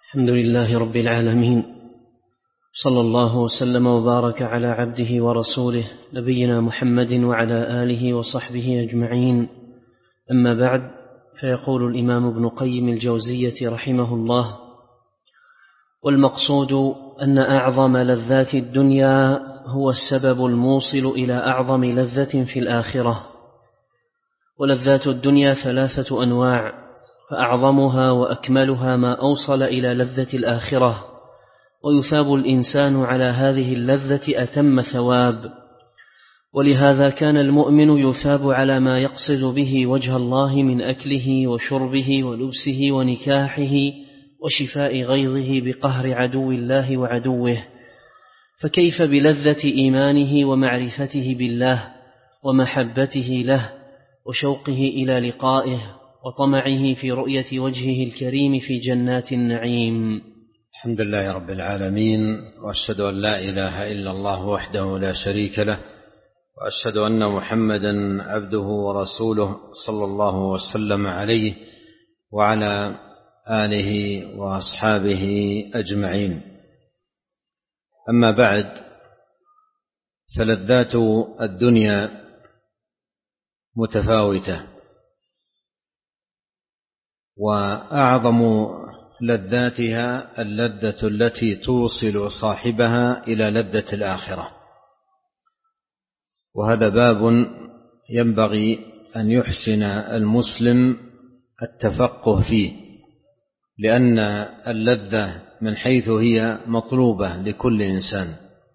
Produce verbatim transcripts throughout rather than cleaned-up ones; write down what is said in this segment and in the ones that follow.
الحمد لله رب العالمين، صلى الله وسلم وبارك على عبده ورسوله نبينا محمد وعلى آله وصحبه أجمعين. أما بعد، فيقول الإمام ابن قيم الجوزية رحمه الله: والمقصود أن أعظم لذات الدنيا هو السبب الموصل إلى أعظم لذة في الآخرة. ولذات الدنيا ثلاثة أنواع، فأعظمها وأكملها ما أوصل إلى لذة الآخرة، ويثاب الإنسان على هذه اللذة أتم ثواب. ولهذا كان المؤمن يثاب على ما يقصد به وجه الله من أكله وشربه ولبسه ونكاحه وشفاء غيظه بقهر عدو الله وعدوه، فكيف بلذة إيمانه ومعرفته بالله ومحبته له وشوقه إلى لقائه وطمعه في رؤية وجهه الكريم في جنات النعيم. الحمد لله رب العالمين، وأشهد أن لا إله إلا الله وحده لا شريك له، وأشهد أن محمدا عبده ورسوله صلى الله وسلم عليه وعلى آله وأصحابه أجمعين. أما بعد، فلذات الدنيا متفاوتة، وأعظم لذاتها اللذة التي توصل صاحبها إلى لذة الآخرة، وهذا باب ينبغي أن يحسن المسلم التفقه فيه، لأن اللذة من حيث هي مطلوبة لكل إنسان،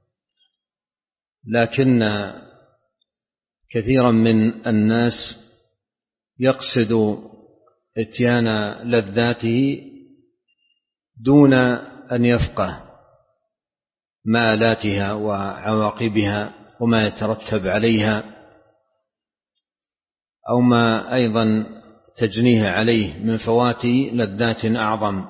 لكن كثيرا من الناس يقصد اتيان لذاته دون أن يفقه مآلاتها وعواقبها وما يترتب عليها، أو ما أيضا تجنيه عليه من فوات لذات أعظم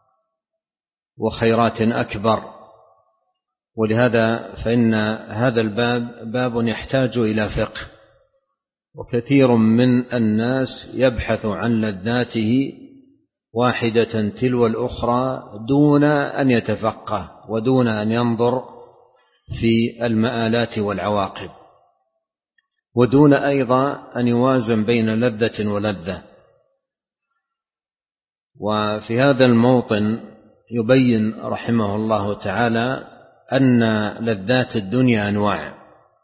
وخيرات أكبر. ولهذا فإن هذا الباب باب يحتاج إلى فقه، وكثير من الناس يبحث عن لذاته واحدة تلو الأخرى دون أن يتفقه ودون أن ينظر في المآلات والعواقب، ودون أيضا أن يوازن بين لذة ولذة. وفي هذا الموطن يبين رحمه الله تعالى أن لذات الدنيا أنواع،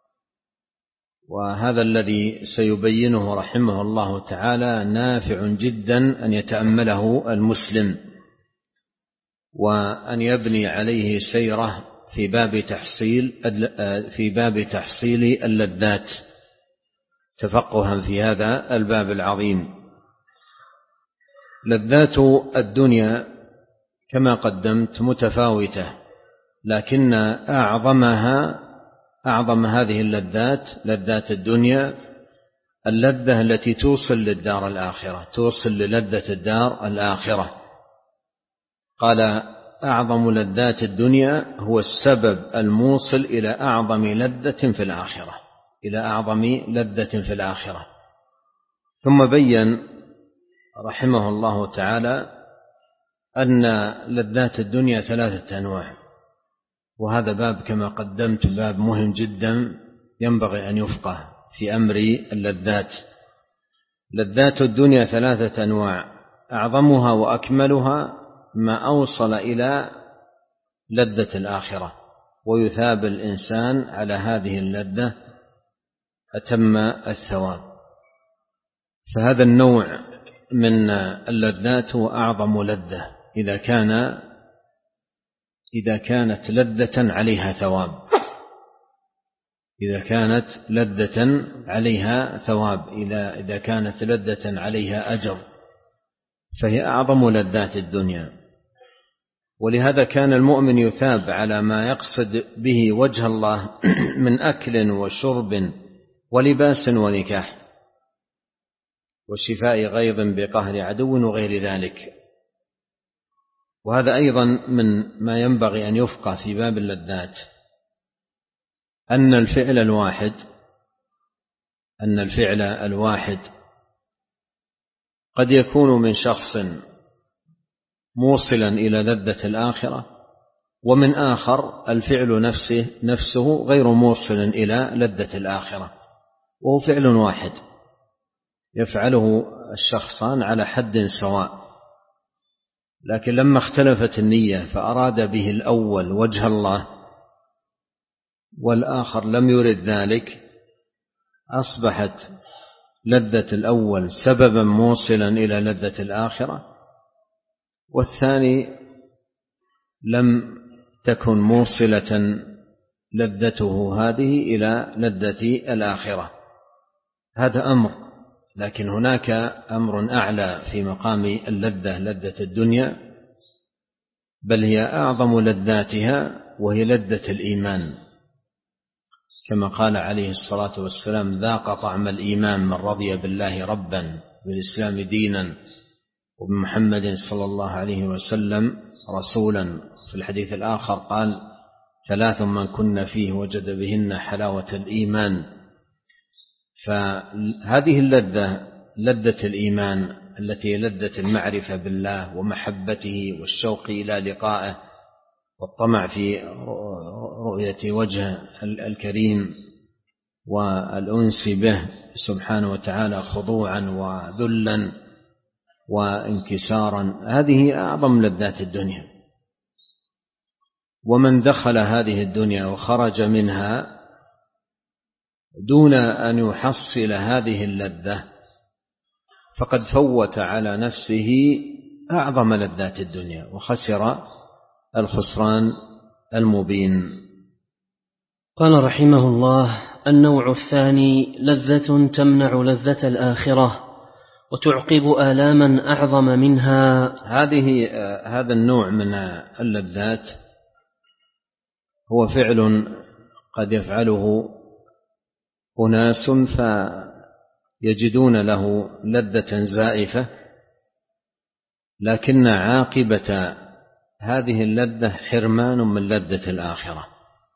وهذا الذي سيبينه رحمه الله تعالى نافع جدا أن يتأمله المسلم وأن يبني عليه سيره في باب تحصيل في باب تحصيل اللذات، تفقها في هذا الباب العظيم. لذات الدنيا كما قدمت متفاوتة، لكن أعظمها أعظم هذه اللذات لذات الدنيا اللذة التي توصل للدار الآخرة، توصل للذة الدار الآخرة. قال: أعظم لذات الدنيا هو السبب الموصل إلى أعظم لذة في الآخرة، إلى أعظم لذة في الآخرة. ثم بين رحمه الله تعالى أن لذات الدنيا ثلاثة أنواع، وهذا باب كما قدمت باب مهم جدا ينبغي أن يفقه في أمر اللذات. لذات الدنيا ثلاثة أنواع، أعظمها وأكملها ما أوصل إلى لذة الآخرة، ويثاب الإنسان على هذه اللذة أتم الثواب. فهذا النوع من اللذات هو أعظم لذة إذا كان إذا كانت لذة عليها ثواب، إذا كانت لذة عليها ثواب، إذا كانت لذة عليها أجر، فهي أعظم لذات الدنيا. ولهذا كان المؤمن يثاب على ما يقصد به وجه الله من أكل وشرب ولباس ونكاح وشفاء غيظ بقهر عدو وغير ذلك. وهذا أيضا من ما ينبغي أن يفقه في باب اللذات، أن الفعل الواحد أن الفعل الواحد قد يكون من شخص موصلا إلى لذة الآخرة، ومن آخر الفعل نفسه نفسه غير موصل إلى لذة الآخرة، وهو فعل واحد يفعله الشخصان على حد سواء، لكن لما اختلفت النية فأراد به الأول وجه الله والآخر لم يرد ذلك، أصبحت لذة الأول سببا موصلا إلى لذة الآخرة، والثاني لم تكن موصلة لذته هذه إلى لذة الآخرة. هذا أمر، لكن هناك أمر أعلى في مقام اللذة، لذة الدنيا، بل هي أعظم لذاتها، وهي لذة الإيمان، كما قال عليه الصلاة والسلام: ذاق طعم الإيمان من رضي بالله ربا بالإسلام دينا وبمحمد صلى الله عليه وسلم رسولا. في الحديث الآخر قال: ثلاث من كن فيه وجد بهن حلاوة الإيمان. فهذه اللذة لذة الإيمان التي لذة المعرفة بالله ومحبته والشوق إلى لقائه والطمع في رؤية وجه الكريم والأنس به سبحانه وتعالى خضوعا وذلا وانكسارا، هذه أعظم لذات الدنيا. ومن دخل هذه الدنيا وخرج منها دون أن يحصل هذه اللذة فقد فوت على نفسه أعظم لذات الدنيا وخسر الخسران المبين. قال رحمه الله: النوع الثاني لذة تمنع لذة الآخرة وتعقب آلاما أعظم منها. هذه هذا النوع من اللذات هو فعل قد يفعله أناس فيجدون له لذة زائفة، لكن عاقبة هذه اللذة حرمان من لذة الآخرة،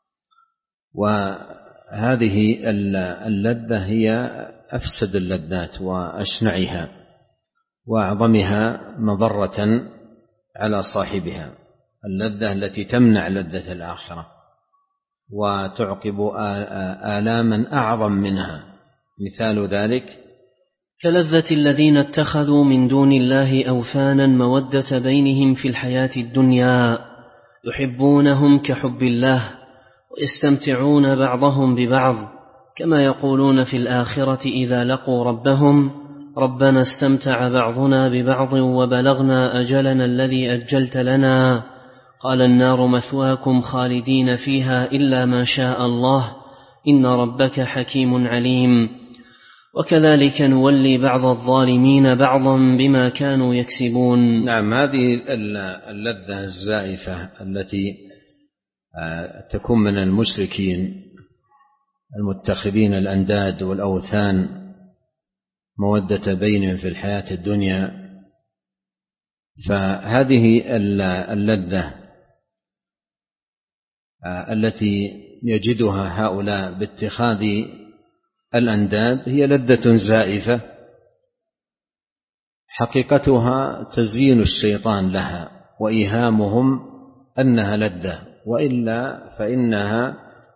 وهذه اللذة هي أفسد اللذات وأشنعها وأعظمها مضرة على صاحبها، اللذة التي تمنع لذة الآخرة وتعقب آلاما أعظم منها. مثال ذلك كلذة الذين اتخذوا من دون الله أوثانا مودة بينهم في الحياة الدنيا يحبونهم كحب الله ويستمتعون بعضهم ببعض، كما يقولون في الآخرة إذا لقوا ربهم: ربنا استمتع بعضنا ببعض وبلغنا أجلنا الذي أجلت لنا، قال النار مثواكم خالدين فيها إلا ما شاء الله إن ربك حكيم عليم. وكذلك نولي بعض الظالمين بعضا بما كانوا يكسبون. نعم، هذه اللذة الزائفة التي تكون من المشركين المتخذين الأنداد والأوثان مودة بينهم في الحياة الدنيا، فهذه اللذة التي يجدها هؤلاء باتخاذ الأنداد هي لذة زائفة حقيقتها تزيين الشيطان لها وإيهامهم أنها لذة، وإلا فإنها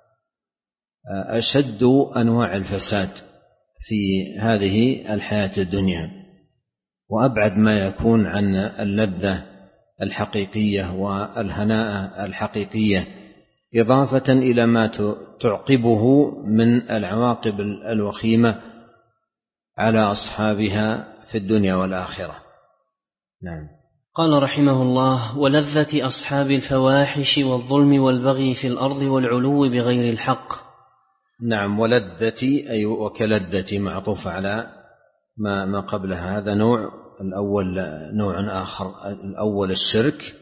أشد أنواع الفساد في هذه الحياة الدنيا وأبعد ما يكون عن اللذة الحقيقية والهناء الحقيقية، إضافة إلى ما تعقبه من العواقب الوخيمة على أصحابها في الدنيا والآخرة. نعم. قال رحمه الله: ولذة أصحاب الفواحش والظلم والبغي في الأرض والعلو بغير الحق. نعم، ولذة أي وكلذة معطوف على ما ما قبلها، هذا نوع، الأول نوع آخر، الأول الشرك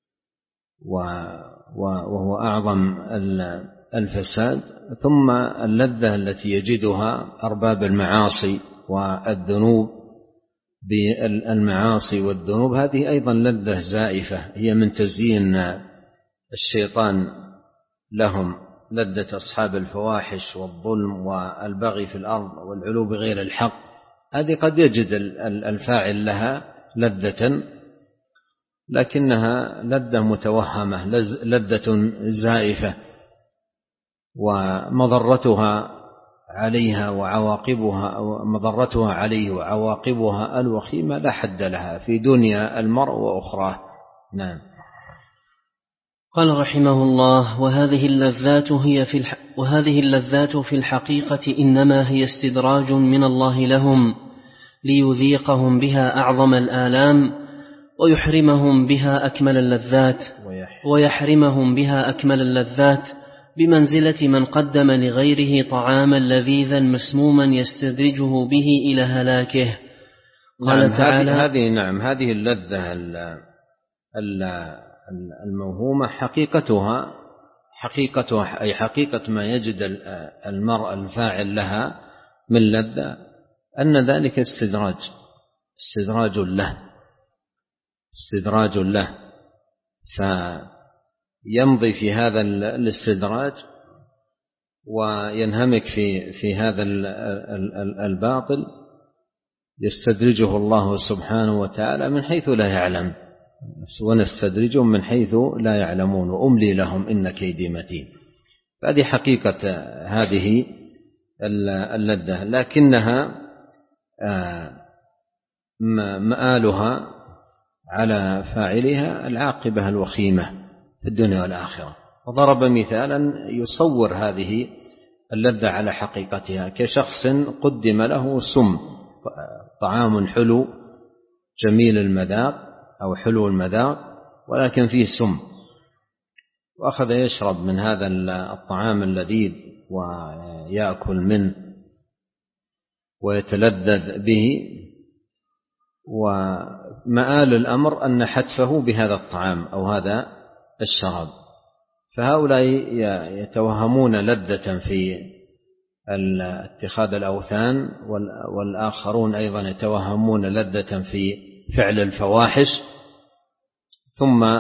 وهو أعظم الفساد، ثم اللذة التي يجدها أرباب المعاصي والذنوب بالمعاصي والذنوب، هذه أيضا لذة زائفة هي من تزيين الشيطان لهم، لذة أصحاب الفواحش والظلم والبغي في الأرض والعلو بغير الحق، هذه قد يجد الفاعل لها لذة لكنها لذة متوهمة، لذة زائفة، ومضرتها عليها وعواقبها مضرتها عليه وعواقبها الوخيمة لا حد لها في دنيا المرء وأخراه. نعم. قال رحمه الله: وهذه اللذات هي في الح... وهذه اللذات في الحقيقة إنما هي استدراج من الله لهم ليذيقهم بها أعظم الآلام ويحرمهم بها أكمل اللذات ويحرمهم بها أكمل اللذات بمنزلة من قدم لغيره طعاما لذيذا مسموما يستدرجه به إلى هلاكه. قال نعم تعالى: هذه نعم هذه اللذة الموهومة حقيقتها حقيقتها أي حقيقة ما يجد المرء الفاعل لها من لذة أن ذلك استدراج استدراج له استدراج له فيمضي في هذا الاستدراج وينهمك في في هذا الباطل يستدرجه الله سبحانه وتعالى من حيث لا يعلم، ونستدرجهم من حيث لا يعلمون وأملي لهم إن كيدي متين. فهذه حقيقة هذه اللذة، لكنها مآلها على فاعلها العاقبة الوخيمة في الدنيا والآخرة. وضرب مثالا يصور هذه اللذة على حقيقتها كشخص قدم له سم، طعام حلو جميل المذاق أو حلو المذاق ولكن فيه سم، وأخذ يشرب من هذا الطعام اللذيذ ويأكل منه ويتلذذ به، ومآل الأمر أن حتفه بهذا الطعام أو هذا الشراب. فهؤلاء يتوهمون لذة في اتخاذ الأوثان، والآخرون أيضا يتوهمون لذة في فعل الفواحش، ثم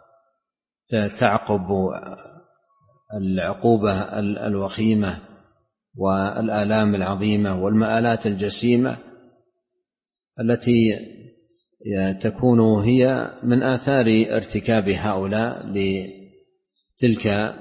تعقب العقوبة الوخيمة والآلام العظيمة والمآلات الجسيمة التي تكون هي من آثار ارتكاب هؤلاء لتلك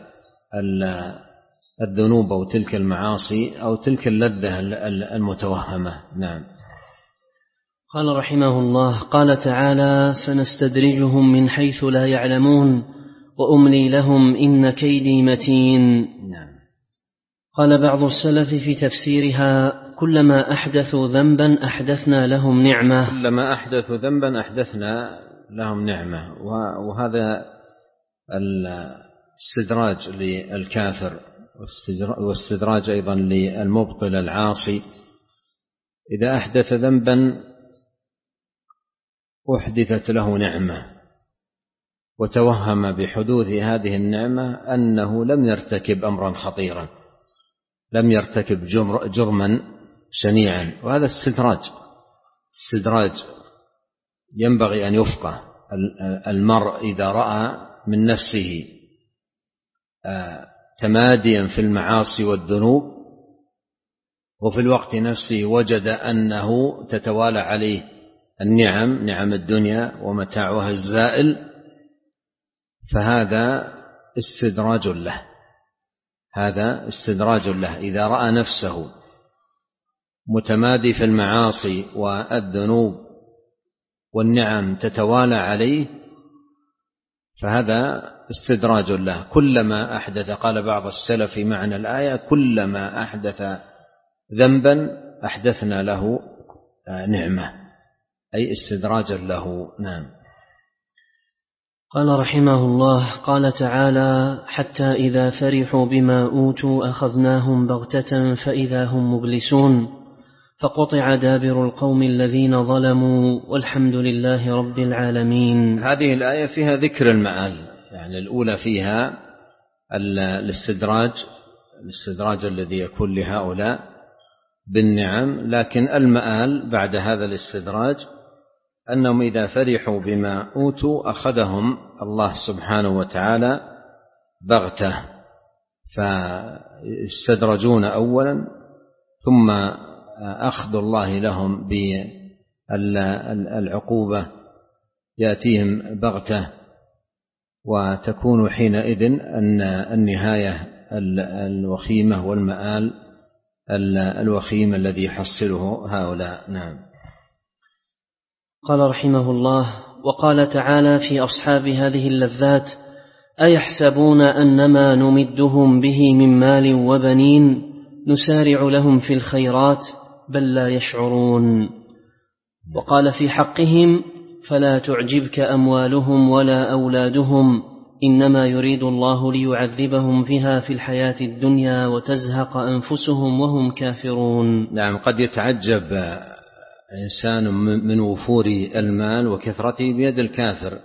الذنوب أو تلك المعاصي أو تلك اللذة المتوهمة. نعم. قال رحمه الله: قال تعالى: سنستدرجهم من حيث لا يعلمون وأملي لهم إن كيدي متين. نعم. قال بعض السلف في تفسيرها: كلما أحدثوا ذنبا أحدثنا لهم نعمة. كلما أحدثوا ذنبا أحدثنا لهم نعمة. وهذا الاستدراج للكافر واستدراج أيضا للمبطل العاصي. إذا أحدث ذنبا أحدثت له نعمة، وتوهم بحدوث هذه النعمة أنه لم يرتكب أمرا خطيرا، لم يرتكب جرما شنيعا، وهذا استدراج استدراج ينبغي أن يفقه. المرء إذا رأى من نفسه تماديا في المعاصي والذنوب وفي الوقت نفسه وجد أنه تتوالى عليه النعم نعم الدنيا ومتاعها الزائل، فهذا استدراج له هذا استدراج له. إذا رأى نفسه متمادي في المعاصي والذنوب والنعم تتوالى عليه فهذا استدراج له. كلما أحدث، قال بعض السلف في معنى الآية: كلما أحدث ذنبا أحدثنا له نعمة، أي استدراجا له. نعم. قال رحمه الله: قال تعالى: حتى إذا فرحوا بما أوتوا أخذناهم بغتة فإذا هم مبلسون فقطع دابر القوم الذين ظلموا والحمد لله رب العالمين. هذه الآية فيها ذكر المآل، يعني الأولى فيها الاستدراج الاستدراج الذي يكون لهؤلاء بالنعم، لكن المآل بعد هذا الاستدراج أنهم إذا فرحوا بما أوتوا أخذهم الله سبحانه وتعالى بغتة، فاستدرجون أولا ثم أخذ الله لهم بالعقوبة يأتيهم بغتة، وتكون حينئذ أن النهاية الوخيمة والمآل الوخيم الذي يحصله هؤلاء. نعم. قال رحمه الله: وقال تعالى في أصحاب هذه اللذات: أيحسبون أنما نمدهم به من مال وبنين نسارع لهم في الخيرات بل لا يشعرون. وقال في حقهم: فلا تعجبك أموالهم ولا أولادهم إنما يريد الله ليعذبهم بها في الحياة الدنيا وتزهق أنفسهم وهم كافرون. نعم. قد يتعجب إنسان من وفور المال وكثرته بيد الكافر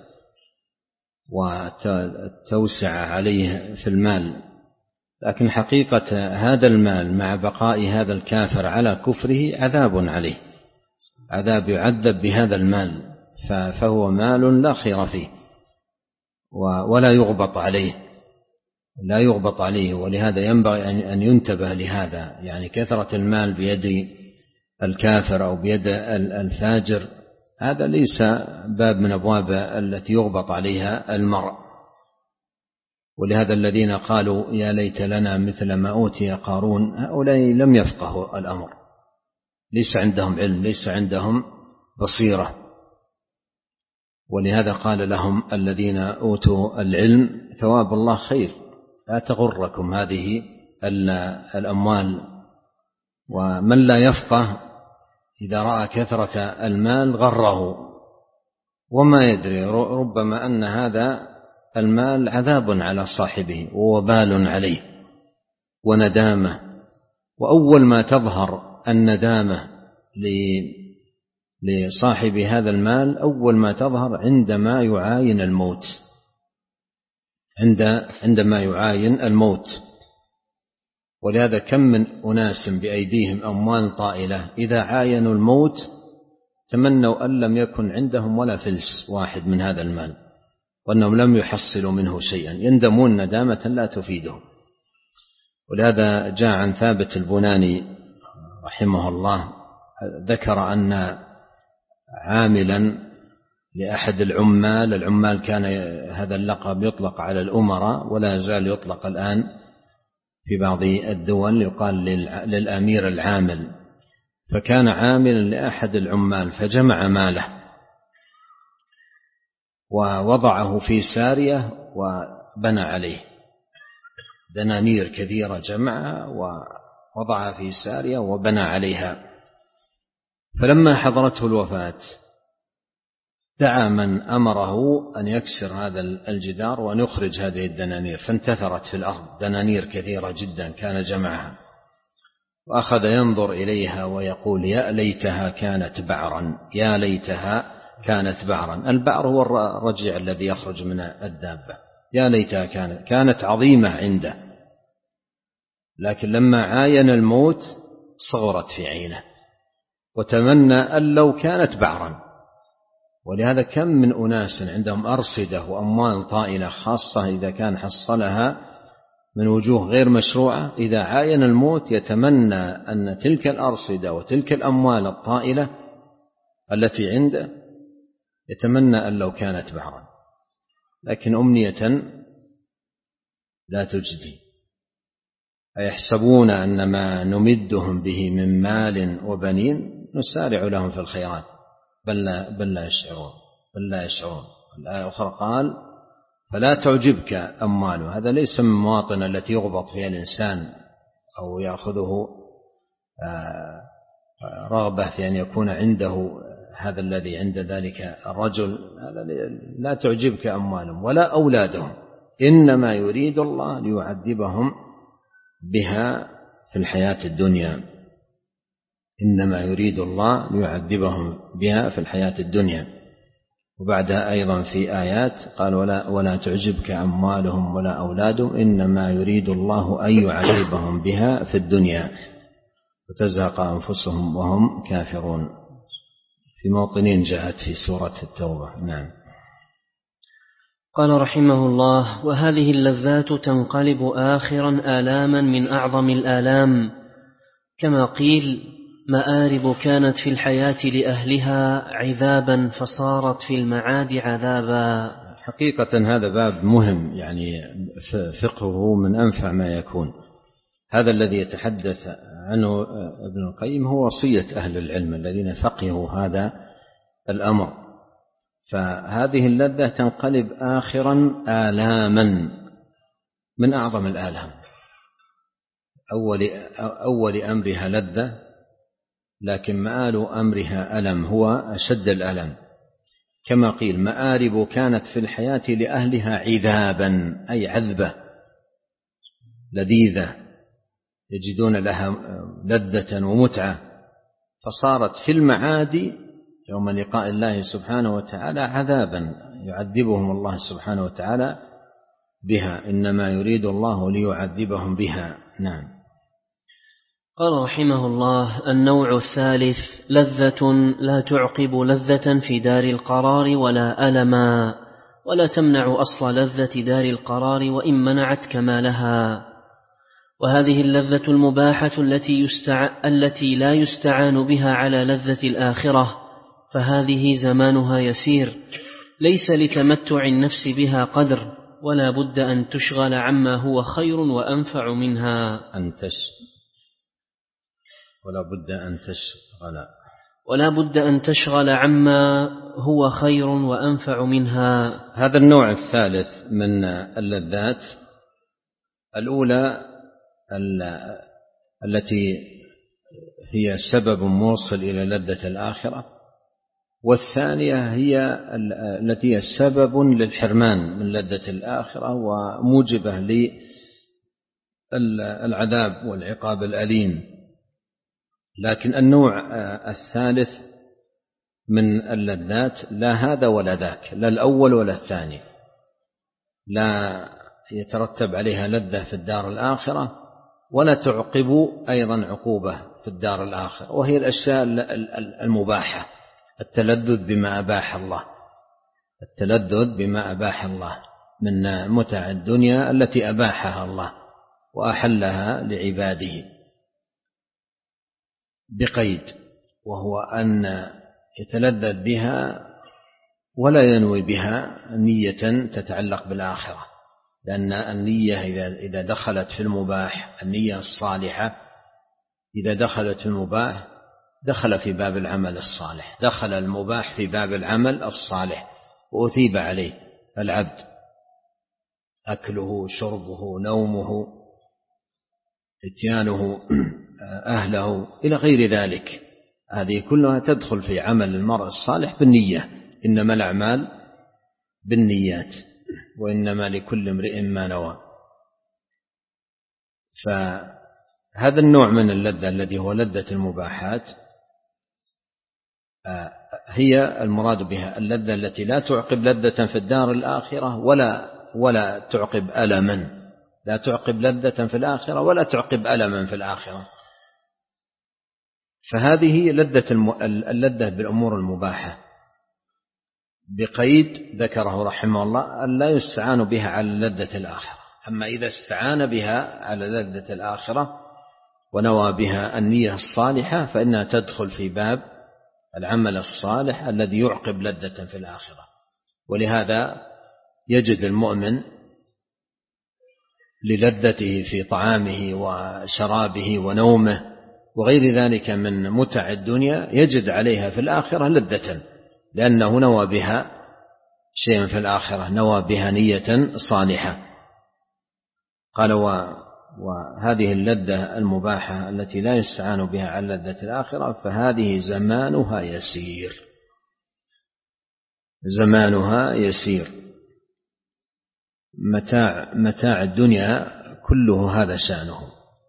وتوسع عليه في المال، لكن حقيقة هذا المال مع بقاء هذا الكافر على كفره عذاب عليه، عذاب يعذب بهذا المال، فهو مال لا خير فيه ولا يغبط عليه، لا يغبط عليه. ولهذا ينبغي أن ينتبه لهذا، يعني كثرة المال بيد الكافر أو بيد الفاجر هذا ليس باب من أبواب التي يغبط عليها المرء. ولهذا الذين قالوا يا ليت لنا مثل ما أوتي قارون، هؤلاء لم يفقهوا الأمر، ليس عندهم علم، ليس عندهم بصيرة. ولهذا قال لهم الذين أوتوا العلم: ثواب الله خير، لا تغركم هذه الأموال. ومن لا يفقه إذا رأى كثرة المال غره وما يدري، ربما أن هذا المال عذاب على صاحبه ووبال عليه وندامة. وأول ما تظهر الندامة لصاحب هذا المال أول ما تظهر عندما يعاين الموت، عندما يعاين الموت. ولهذا كم من أناس بأيديهم أموال طائلة إذا عاينوا الموت تمنوا أن لم يكن عندهم ولا فلس واحد من هذا المال، وأنهم لم يحصلوا منه شيئا، يندمون ندامة لا تفيدهم. ولهذا جاء عن ثابت البناني رحمه الله ذكر أن عاملا لأحد العمال، العمال كان هذا اللقب يطلق على الأمراء ولا زال يطلق الآن في بعض الدول، يقال للأمير العامل. فكان عاملا لأحد العمال فجمع ماله ووضعه في سارية وبنى عليه، دنانير كثيرة جمعها ووضعها في سارية وبنى عليها. فلما حضرته الوفاة دعا من أمره أن يكسر هذا الجدار وأن يخرج هذه الدنانير، فانتثرت في الأرض دنانير كثيرة جدا كان جمعها، وأخذ ينظر إليها ويقول: يا ليتها كانت بعرا، يا ليتها كانت بعرا. البعر هو الرجيع الذي يخرج من الدابة. يا ليتها كانت كانت عظيمة عنده، لكن لما عاين الموت صغرت في عينه وتمنى أن لو كانت بعرا. ولهذا كم من أناس عندهم أرصدة وأموال طائلة، خاصة إذا كان حصلها من وجوه غير مشروعة، إذا عاين الموت يتمنى أن تلك الأرصدة وتلك الأموال الطائلة التي عنده يتمنى أن لو كانت بعرا، لكن أمنية لا تجدي. أيحسبون أن ما نمدهم به من مال وبنين نسارع لهم في الخيرات بل لا, بل لا يشعرون بل لا يشعرون. الآية الأخرى قال: فلا تعجبك أمواله. هذا ليس من المواطن التي يغبط فيها الإنسان أو يأخذه رغبة في أن يكون عنده هذا الذي عند ذلك الرجل. لا تعجبك أموالهم ولا أولادهم إنما يريد الله ليعذبهم بها في الحياة الدنيا، إنما يريد الله ليعذبهم بها في الحياة الدنيا. وبعدها أيضا في آيات قال: ولا, ولا تعجبك أموالهم ولا أولادهم إنما يريد الله أن يعذبهم بها في الدنيا وتزهق أنفسهم وهم كافرون. في موطنين جاءت في سورة التوبة. نعم. قال رحمه الله: وهذه اللذات تنقلب آخرا آلاما من أعظم الآلام، كما قيل: مآرب كانت في الحياة لأهلها عذابا فصارت في المعاد عذابا. حقيقة هذا باب مهم، يعني فقهه من أنفع ما يكون. هذا الذي يتحدث عنه ابن القيم هو وصية أهل العلم الذين فقهوا هذا الأمر. فهذه اللذة تنقلب آخرا آلاما من أعظم الآلام. أول, أول أمرها لذة، لكن مآل أمرها ألم، هو أشد الألم. كما قيل مآرب كانت في الحياة لأهلها عذابا، أي عذبة لذيذة يجدون لها لذة ومتعة، فصارت في المعاد يوم لقاء الله سبحانه وتعالى عذابا يعذبهم الله سبحانه وتعالى بها، إنما يريد الله ليعذبهم بها. نعم. قال رحمه الله: النوع الثالث لذة لا تعقب لذة في دار القرار ولا ألما، ولا تمنع أصل لذة دار القرار وإن منعت كمالها. وهذه اللذة المباحة التي, يستع... التي لا يستعان بها على لذة الآخرة، فهذه زمانها يسير، ليس لتمتع النفس بها قدر، ولا بد أن تشغل عما هو خير وأنفع منها. أن تش... ولا بد أن تشغل ولا بد أن تشغل عما هو خير وأنفع منها. هذا النوع الثالث من اللذات، الأولى التي هي سبب موصل إلى لذة الآخرة، والثانية هي التي هي سبب للحرمان من لذة الآخرة وموجبة للعذاب والعقاب الأليم. لكن النوع الثالث من اللذات لا هذا ولا ذاك، لا الأول ولا الثاني، لا يترتب عليها لذة في الدار الآخرة ولا تعقب أيضا عقوبة في الدار الآخرة، وهي الأشياء المباحة، التلذذ بما أباح الله، التلذذ بما أباح الله من متع الدنيا التي أباحها الله وأحلها لعباده بقيد، وهو أن يتلذذ بها ولا ينوي بها نية تتعلق بالآخرة، لأن النية إذا دخلت في المباح، النية الصالحة إذا دخلت في المباح دخل في باب العمل الصالح، دخل المباح في باب العمل الصالح وأثيب عليه العبد، أكله شربه نومه اتيانه أهله إلى غير ذلك، هذه كلها تدخل في عمل المرء الصالح بالنية، إنما الأعمال بالنيات وإنما لكل امرئ ما نوى. فهذا النوع من اللذة الذي هو لذة المباحات هي المراد بها اللذة التي لا تعقب لذة في الدار الآخرة ولا ولا تعقب ألما، لا تعقب لذة في الآخرة ولا تعقب ألما في الآخرة. فهذه لذة اللذة بالأمور المباحة بقيد ذكره رحمه الله أن لا يستعان بها على لذة الآخرة. أما إذا استعان بها على لذة الآخرة ونوى بها النية الصالحة فإنها تدخل في باب العمل الصالح الذي يعقب لذة في الآخرة. ولهذا يجد المؤمن للذته في طعامه وشرابه ونومه وغير ذلك من متع الدنيا يجد عليها في الآخرة لذة، لأنه نوى بها شيئا في الآخرة، نوى بها نية صالحة. قال وهذه اللذة المباحة التي لا يستعان بها على لذة الآخرة فهذه زمانها يسير، زمانها يسير. متاع متاع الدنيا كله هذا شأنه،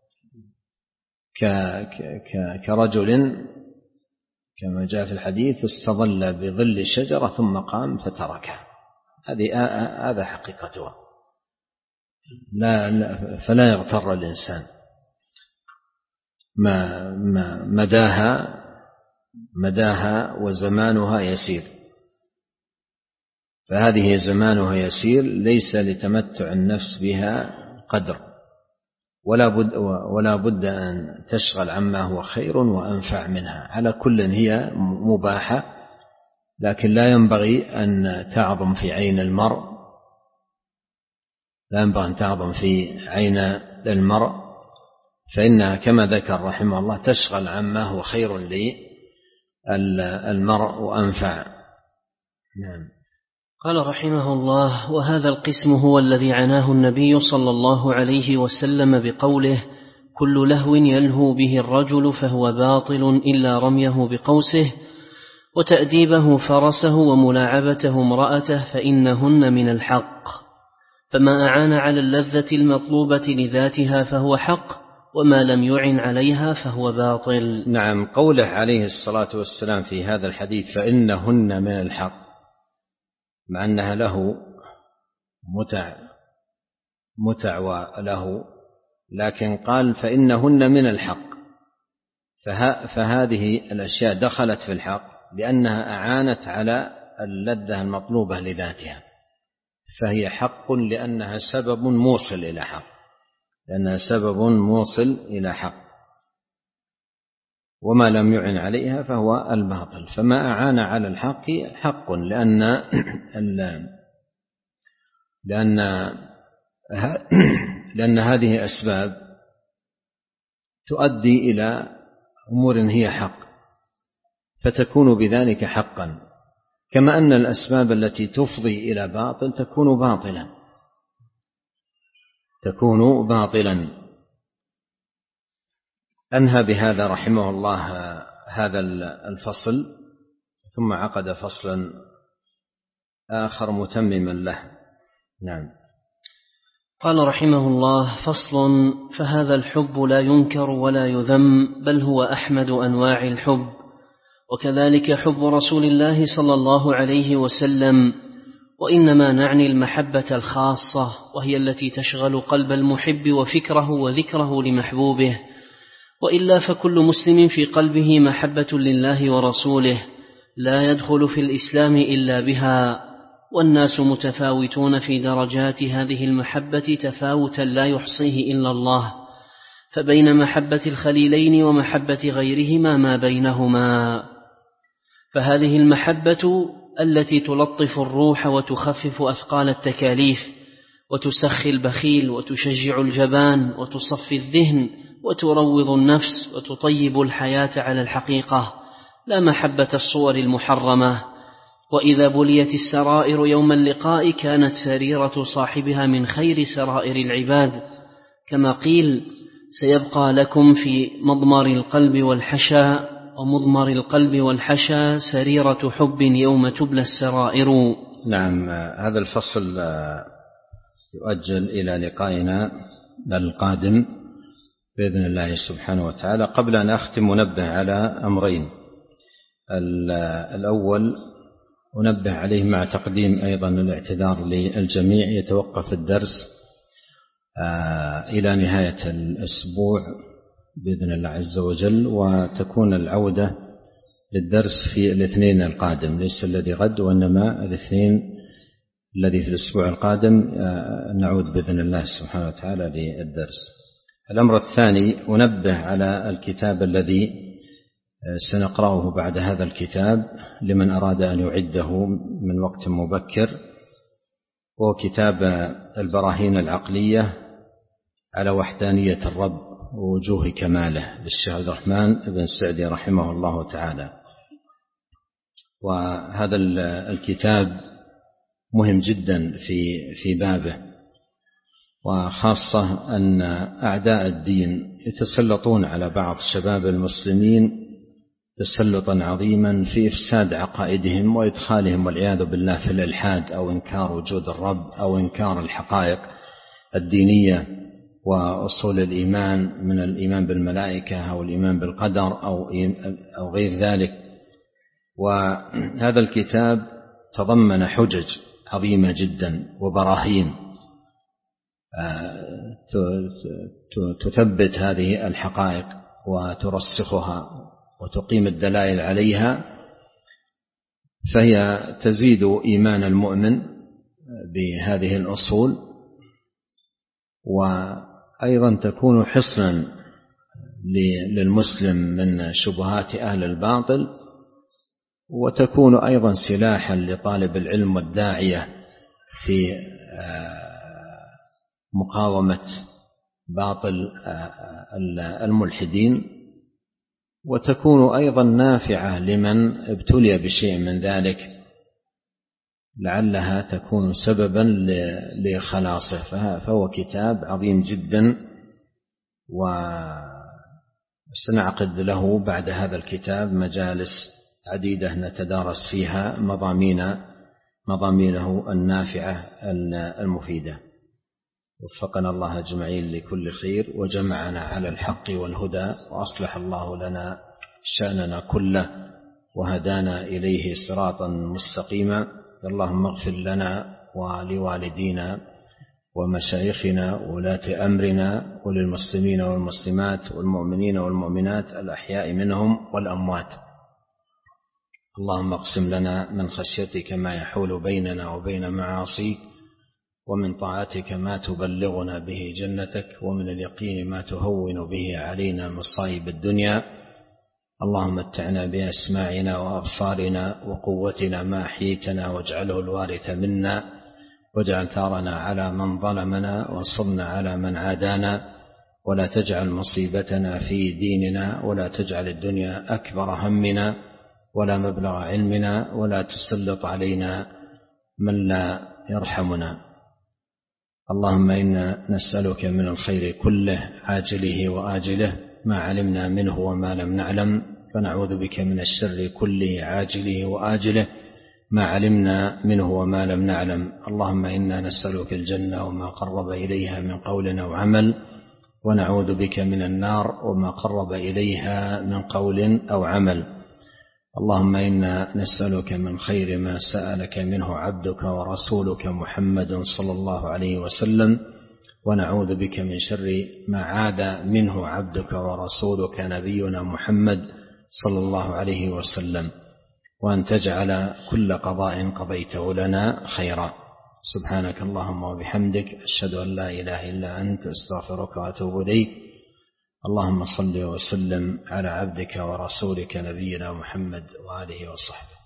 كرجل كما جاء في الحديث استظل بظل الشجرة ثم قام فتركها، هذه هذا حقيقتها. لا, لا فلا يغتر الإنسان، ما ما مداها مداها وزمانها يسير، فهذه زمانها يسير ليس لتمتع النفس بها قدر، ولا بد, ولا بد أن تشغل عما هو خير وأنفع منها. على كل هي مباحة، لكن لا ينبغي أن تعظم في عين المرء لا ينبغي أن تعظم في عين المرء فإنها كما ذكر رحمه الله تشغل عما هو خير للمرء وأنفع. نعم. قال رحمه الله: وهذا القسم هو الذي عناه النبي صلى الله عليه وسلم بقوله: كل لهو يلهو به الرجل فهو باطل إلا رميه بقوسه وتأديبه فرسه وملاعبته امرأته فإنهن من الحق، فما أعان على اللذة المطلوبة لذاتها فهو حق، وما لم يعن عليها فهو باطل. نعم. قوله عليه الصلاة والسلام في هذا الحديث فإنهن من الحق، مع أنها له متع متع وله، لكن قال فإنهن من الحق، فهذه الأشياء دخلت في الحق لأنها أعانت على اللذة المطلوبة لذاتها، فهي حق لأنها سبب موصل إلى حق لأنها سبب موصل إلى حق وما لم يعن عليها فهو الباطل. فما أعان على الحق حق، لأن لأن لأن هذه أسباب تؤدي إلى أمور هي حق، فتكون بذلك حقا، كما أن الأسباب التي تفضي إلى باطل تكون باطلا تكون باطلا. أنهى بهذا رحمه الله هذا الفصل، ثم عقد فصلا آخر متمما له. نعم. قال رحمه الله: فصل: فهذا الحب لا ينكر ولا يذم، بل هو أحمد أنواع الحب، وكذلك حب رسول الله صلى الله عليه وسلم، وإنما نعني المحبة الخاصة، وهي التي تشغل قلب المحب وفكره وذكره لمحبوبه، وإلا فكل مسلم في قلبه محبة لله ورسوله لا يدخل في الإسلام إلا بها، والناس متفاوتون في درجات هذه المحبة تفاوتا لا يحصيه إلا الله، فبين محبة الخليلين ومحبة غيرهما ما بينهما. فهذه المحبة التي تلطف الروح وتخفف أثقال التكاليف وتسخي البخيل وتشجع الجبان وتصفي الذهن وتروض النفس وتطيب الحياة على الحقيقة، لا محبة الصور المحرمة. وإذا بليت السرائر يوم اللقاء كانت سريرة صاحبها من خير سرائر العباد، كما قيل: سيبقى لكم في مضمر القلب والحشا، ومضمر القلب والحشا سريرة حب يوم تبلى السرائر. نعم. هذا الفصل يؤجل إلى لقائنا القادم بإذن الله سبحانه وتعالى. قبل أن أختم منبه على أمرين: الأول أنبه عليه مع تقديم أيضا الاعتذار للجميع، يتوقف الدرس إلى نهاية الأسبوع بإذن الله عز وجل، وتكون العودة للدرس في الاثنين القادم، ليس الذي غد وإنما الاثنين الذي في الأسبوع القادم نعود بإذن الله سبحانه وتعالى للدرس. الأمر الثاني أنبه على الكتاب الذي سنقرأه بعد هذا الكتاب لمن أراد أن يعده من وقت مبكر، وهو كتاب البراهين العقلية على وحدانية الرب ووجوه كماله للشيخ عبد الرحمن بن سعدي رحمه الله تعالى. وهذا الكتاب مهم جدا في في بابه، وخاصة أن أعداء الدين يتسلطون على بعض شباب المسلمين تسلطا عظيما في إفساد عقائدهم وإدخالهم والعياذ بالله في الإلحاد أو إنكار وجود الرب أو إنكار الحقائق الدينية وأصول الإيمان من الإيمان بالملائكة أو الإيمان بالقدر أو أو غير ذلك. وهذا الكتاب تضمن حجج عظيمة جدا وبراهين تثبت هذه الحقائق وترسخها وتقيم الدلائل عليها، فهي تزيد إيمان المؤمن بهذه الأصول أيضا تكون حصنا للمسلم من شبهات أهل الباطل، وتكون أيضا سلاحا لطالب العلم والداعية في مقاومة باطل الملحدين، وتكون أيضا نافعة لمن ابتلي بشيء من ذلك، لعلها تكون سببا لخلاصه. فهو كتاب عظيم جدا، وسنعقد له بعد هذا الكتاب مجالس عديدة نتدارس فيها مضامين مضامينه النافعة المفيدة. وفقنا الله أجمعين لكل خير، وجمعنا على الحق والهدى، وأصلح الله لنا شأننا كله، وهدانا إليه صراطا مستقيما. اللهم اغفر لنا ولوالدينا ومشايخنا وولاة أمرنا وللمسلمين والمسلمات والمؤمنين والمؤمنات الأحياء منهم والأموات. اللهم اقسم لنا من خشيتك ما يحول بيننا وبين معاصيك، ومن طاعتك ما تبلغنا به جنتك، ومن اليقين ما تهون به علينا مصائب الدنيا. اللهم متعنا بأسماعنا وأبصارنا وقوتنا ما أحييتنا، واجعله الوارث منا، واجعل ثارنا على من ظلمنا، وانصرنا على من عادانا، ولا تجعل مصيبتنا في ديننا، ولا تجعل الدنيا أكبر همنا ولا مبلغ علمنا، ولا تسلط علينا من لا يرحمنا. اللهم إنا نسألك من الخير كله عاجله وآجله ما علمنا منه وما لم نعلم، فنعوذ بك من الشر كله عاجله وآجله ما علمنا منه وما لم نعلم. اللهم إنا نسألك الجنة وما قرب إليها من قول أو عمل، ونعوذ بك من النار وما قرب إليها من قول أو عمل. اللهم إنا نسألك من خير ما سألك منه عبدك ورسولك محمد صلى الله عليه وسلم، ونعوذ بك من شر ما عاد منه عبدك ورسولك نبينا محمد صلى الله عليه وسلم، وأن تجعل كل قضاء قضيته لنا خيرا. سبحانك اللهم وبحمدك، أشهد أن لا إله إلا أنت، أستغفرك وأتوب إليك. اللهم صل وسلم على عبدك ورسولك نبينا محمد وآله وصحبه.